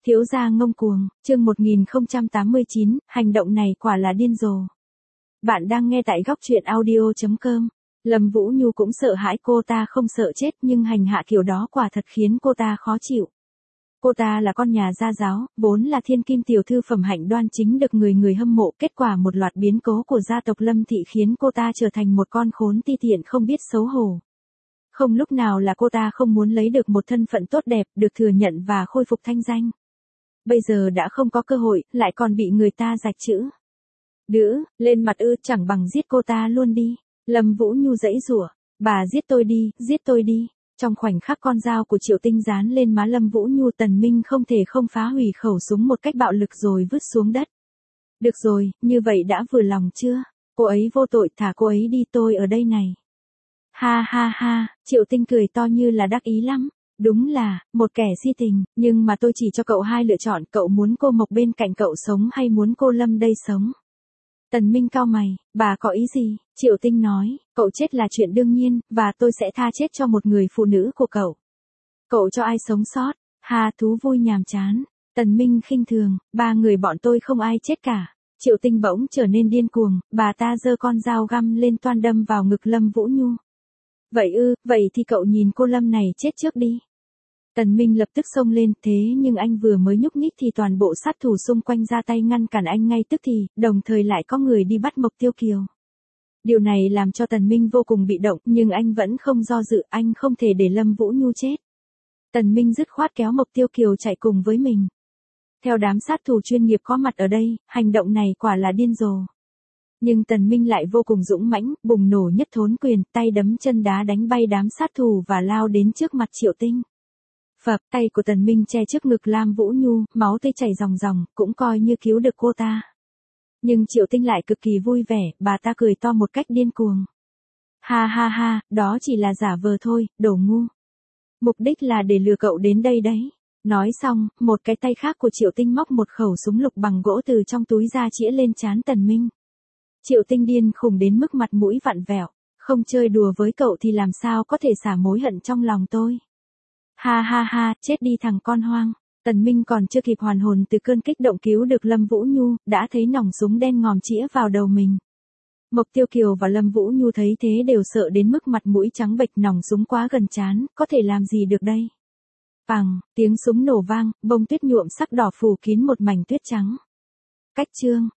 Thiếu gia ngông cuồng, chương 1089, hành động này quả là điên rồ. Bạn đang nghe tại góc truyện audio.com. Lâm Vũ Nhu cũng sợ hãi, cô ta không sợ chết nhưng hành hạ kiểu đó quả thật khiến cô ta khó chịu. Cô ta là con nhà gia giáo, vốn là thiên kim tiểu thư phẩm hạnh đoan chính được người người hâm mộ, kết quả một loạt biến cố của gia tộc Lâm thị khiến cô ta trở thành một con khốn ti tiện không biết xấu hổ. Không lúc nào là cô ta không muốn lấy được một thân phận tốt đẹp, được thừa nhận và khôi phục thanh danh. Bây giờ đã không có cơ hội, lại còn bị người ta rạch chữ. Đữ, lên mặt ư, chẳng bằng giết cô ta luôn đi. Lâm Vũ Nhu giãy giụa, bà giết tôi đi, giết tôi đi. Trong khoảnh khắc con dao của Triệu Tinh dán lên má Lâm Vũ Nhu, Tần Minh không thể không phá hủy khẩu súng một cách bạo lực rồi vứt xuống đất. Được rồi, như vậy đã vừa lòng chưa? Cô ấy vô tội, thả cô ấy đi, tôi ở đây này. Ha ha ha, Triệu Tinh cười to như là đắc ý lắm. Đúng là, một kẻ si tình, nhưng mà tôi chỉ cho cậu hai lựa chọn, cậu muốn cô Mộc bên cạnh cậu sống hay muốn cô Lâm đây sống? Tần Minh cau mày, bà có ý gì? Triệu Tinh nói, cậu chết là chuyện đương nhiên, và tôi sẽ tha chết cho một người phụ nữ của cậu. Cậu cho ai sống sót? Ha, thú vui nhàm chán. Tần Minh khinh thường, ba người bọn tôi không ai chết cả. Triệu Tinh bỗng trở nên điên cuồng, bà ta giơ con dao găm lên toan đâm vào ngực Lâm Vũ Nhu. Vậy ư, vậy thì cậu nhìn cô Lâm này chết trước đi. Tần Minh lập tức xông lên, thế nhưng anh vừa mới nhúc nhích thì toàn bộ sát thủ xung quanh ra tay ngăn cản anh ngay tức thì, đồng thời lại có người đi bắt Mộc Tiêu Kiều. Điều này làm cho Tần Minh vô cùng bị động, nhưng anh vẫn không do dự, anh không thể để Lâm Vũ Nhu chết. Tần Minh dứt khoát kéo Mộc Tiêu Kiều chạy cùng với mình. Theo đám sát thủ chuyên nghiệp có mặt ở đây, hành động này quả là điên rồ. Nhưng Tần Minh lại vô cùng dũng mãnh, bùng nổ nhất thốn quyền, tay đấm chân đá đánh bay đám sát thủ và lao đến trước mặt Triệu Tinh. Phập, tay của Tần Minh che trước ngực Lam Vũ Nhu, máu tươi chảy ròng ròng, cũng coi như cứu được cô ta. Nhưng Triệu Tinh lại cực kỳ vui vẻ, bà ta cười to một cách điên cuồng. Ha ha ha, đó chỉ là giả vờ thôi, đồ ngu. Mục đích là để lừa cậu đến đây đấy. Nói xong, một cái tay khác của Triệu Tinh móc một khẩu súng lục bằng gỗ từ trong túi ra chĩa lên trán Tần Minh. Triệu Tinh điên khùng đến mức mặt mũi vặn vẹo, không chơi đùa với cậu thì làm sao có thể xả mối hận trong lòng tôi. Ha ha ha, chết đi thằng con hoang. Tần Minh còn chưa kịp hoàn hồn từ cơn kích động cứu được Lâm Vũ Nhu, đã thấy nòng súng đen ngòm chĩa vào đầu mình. Mộc Tiêu Kiều và Lâm Vũ Nhu thấy thế đều sợ đến mức mặt mũi trắng bệch, nòng súng quá gần trán, có thể làm gì được đây. Pằng, tiếng súng nổ vang, bông tuyết nhuộm sắc đỏ phủ kín một mảnh tuyết trắng. Cách chương,